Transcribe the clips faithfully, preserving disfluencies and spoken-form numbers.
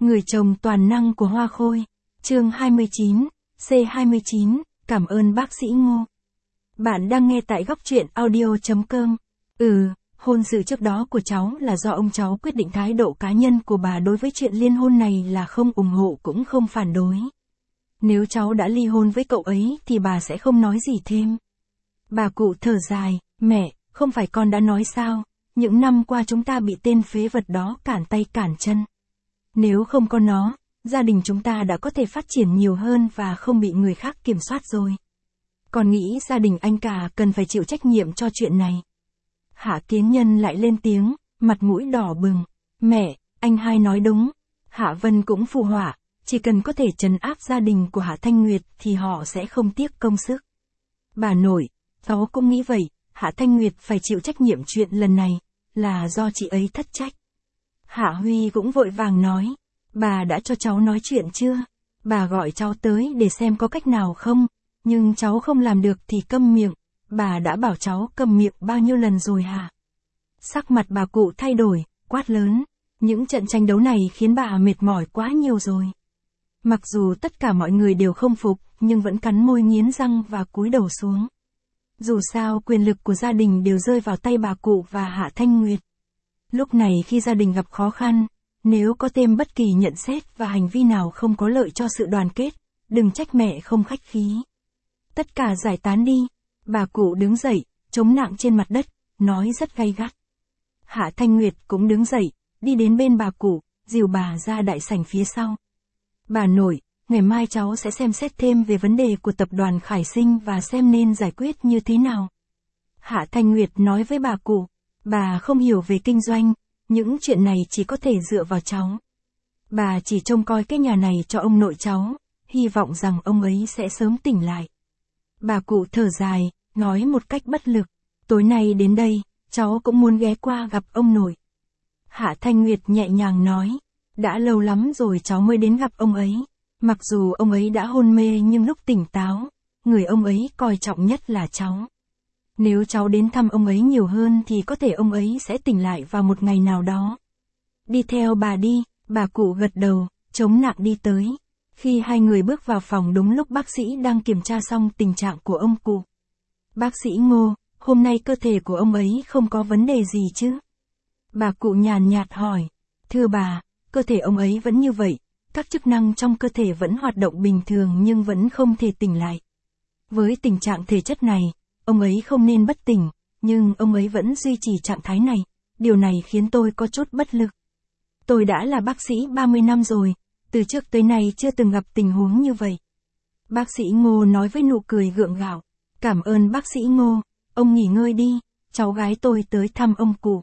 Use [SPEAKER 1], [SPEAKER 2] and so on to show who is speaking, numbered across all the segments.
[SPEAKER 1] Người chồng toàn năng của Hoa Khôi. Chương hai mươi chín, C hai mươi chín, cảm ơn bác sĩ Ngô. Bạn đang nghe tại góc truyện audio chấm com. Ừ, hôn sự trước đó của cháu là do ông cháu quyết định, thái độ cá nhân của bà đối với chuyện liên hôn này là không ủng hộ cũng không phản đối. Nếu cháu đã ly hôn với cậu ấy thì bà sẽ không nói gì thêm. Bà cụ thở dài, mẹ, không phải con đã nói sao, những năm qua chúng ta bị tên phế vật đó cản tay cản chân. Nếu không có nó, gia đình chúng ta đã có thể phát triển nhiều hơn và không bị người khác kiểm soát rồi. Con nghĩ gia đình anh cả cần phải chịu trách nhiệm cho chuyện này. Hạ Kiến Nhân lại lên tiếng, mặt mũi đỏ bừng. Mẹ, anh hai nói đúng. Hạ Vân cũng phụ họa, chỉ cần có thể trấn áp gia đình của Hạ Thanh Nguyệt thì họ sẽ không tiếc công sức. Bà nội, cháu cũng nghĩ vậy, Hạ Thanh Nguyệt phải chịu trách nhiệm chuyện lần này, là do chị ấy thất trách. Hạ Huy cũng vội vàng nói, bà đã cho cháu nói chuyện chưa? Bà gọi cháu tới để xem có cách nào không, nhưng cháu không làm được thì câm miệng, bà đã bảo cháu câm miệng bao nhiêu lần rồi hả? Sắc mặt bà cụ thay đổi, quát lớn, những trận tranh đấu này khiến bà mệt mỏi quá nhiều rồi. Mặc dù tất cả mọi người đều không phục, nhưng vẫn cắn môi nghiến răng và cúi đầu xuống. Dù sao quyền lực của gia đình đều rơi vào tay bà cụ và Hạ Thanh Nguyệt. Lúc này khi gia đình gặp khó khăn, nếu có thêm bất kỳ nhận xét và hành vi nào không có lợi cho sự đoàn kết, đừng trách mẹ không khách khí. Tất cả giải tán đi. Bà cụ đứng dậy, chống nặng trên mặt đất, nói rất gay gắt. Hạ Thanh Nguyệt cũng đứng dậy, đi đến bên bà cụ, dìu bà ra đại sảnh phía sau. Bà nội, ngày mai cháu sẽ xem xét thêm về vấn đề của tập đoàn Khải Sinh và xem nên giải quyết như thế nào. Hạ Thanh Nguyệt nói với bà cụ, bà không hiểu về kinh doanh, những chuyện này chỉ có thể dựa vào cháu. Bà chỉ trông coi cái nhà này cho ông nội cháu, hy vọng rằng ông ấy sẽ sớm tỉnh lại. Bà cụ thở dài, nói một cách bất lực, tối nay đến đây, cháu cũng muốn ghé qua gặp ông nội. Hạ Thanh Nguyệt nhẹ nhàng nói, đã lâu lắm rồi cháu mới đến gặp ông ấy, mặc dù ông ấy đã hôn mê nhưng lúc tỉnh táo, người ông ấy coi trọng nhất là cháu. Nếu cháu đến thăm ông ấy nhiều hơn thì có thể ông ấy sẽ tỉnh lại vào một ngày nào đó. Đi theo bà đi, bà cụ gật đầu, chống nặng đi tới. Khi hai người bước vào phòng đúng lúc bác sĩ đang kiểm tra xong tình trạng của ông cụ. Bác sĩ Ngô, hôm nay cơ thể của ông ấy không có vấn đề gì chứ? Bà cụ nhàn nhạt hỏi. Thưa bà, cơ thể ông ấy vẫn như vậy, các chức năng trong cơ thể vẫn hoạt động bình thường nhưng vẫn không thể tỉnh lại. Với tình trạng thể chất này, ông ấy không nên bất tỉnh, nhưng ông ấy vẫn duy trì trạng thái này, điều này khiến tôi có chút bất lực. Tôi đã là bác sĩ ba mươi năm rồi, từ trước tới nay chưa từng gặp tình huống như vậy. Bác sĩ Ngô nói với nụ cười gượng gạo, cảm ơn bác sĩ Ngô, ông nghỉ ngơi đi, cháu gái tôi tới thăm ông cụ.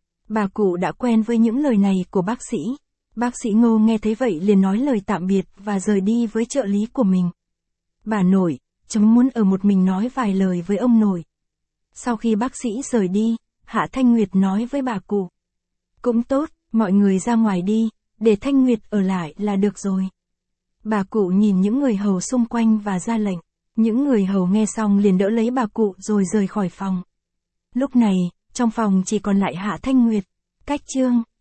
[SPEAKER 1] Bà cụ đã quen với những lời này của bác sĩ. Bác sĩ Ngô nghe thấy vậy liền nói lời tạm biệt và rời đi với trợ lý của mình. Bà nội, cháu muốn ở một mình nói vài lời với ông nội. Sau khi bác sĩ rời đi, Hạ Thanh Nguyệt nói với bà cụ. Cũng tốt, mọi người ra ngoài đi, để Thanh Nguyệt ở lại là được rồi. Bà cụ nhìn những người hầu xung quanh và ra lệnh. Những người hầu nghe xong liền đỡ lấy bà cụ rồi rời khỏi phòng. Lúc này, trong phòng chỉ còn lại Hạ Thanh Nguyệt. Cách chương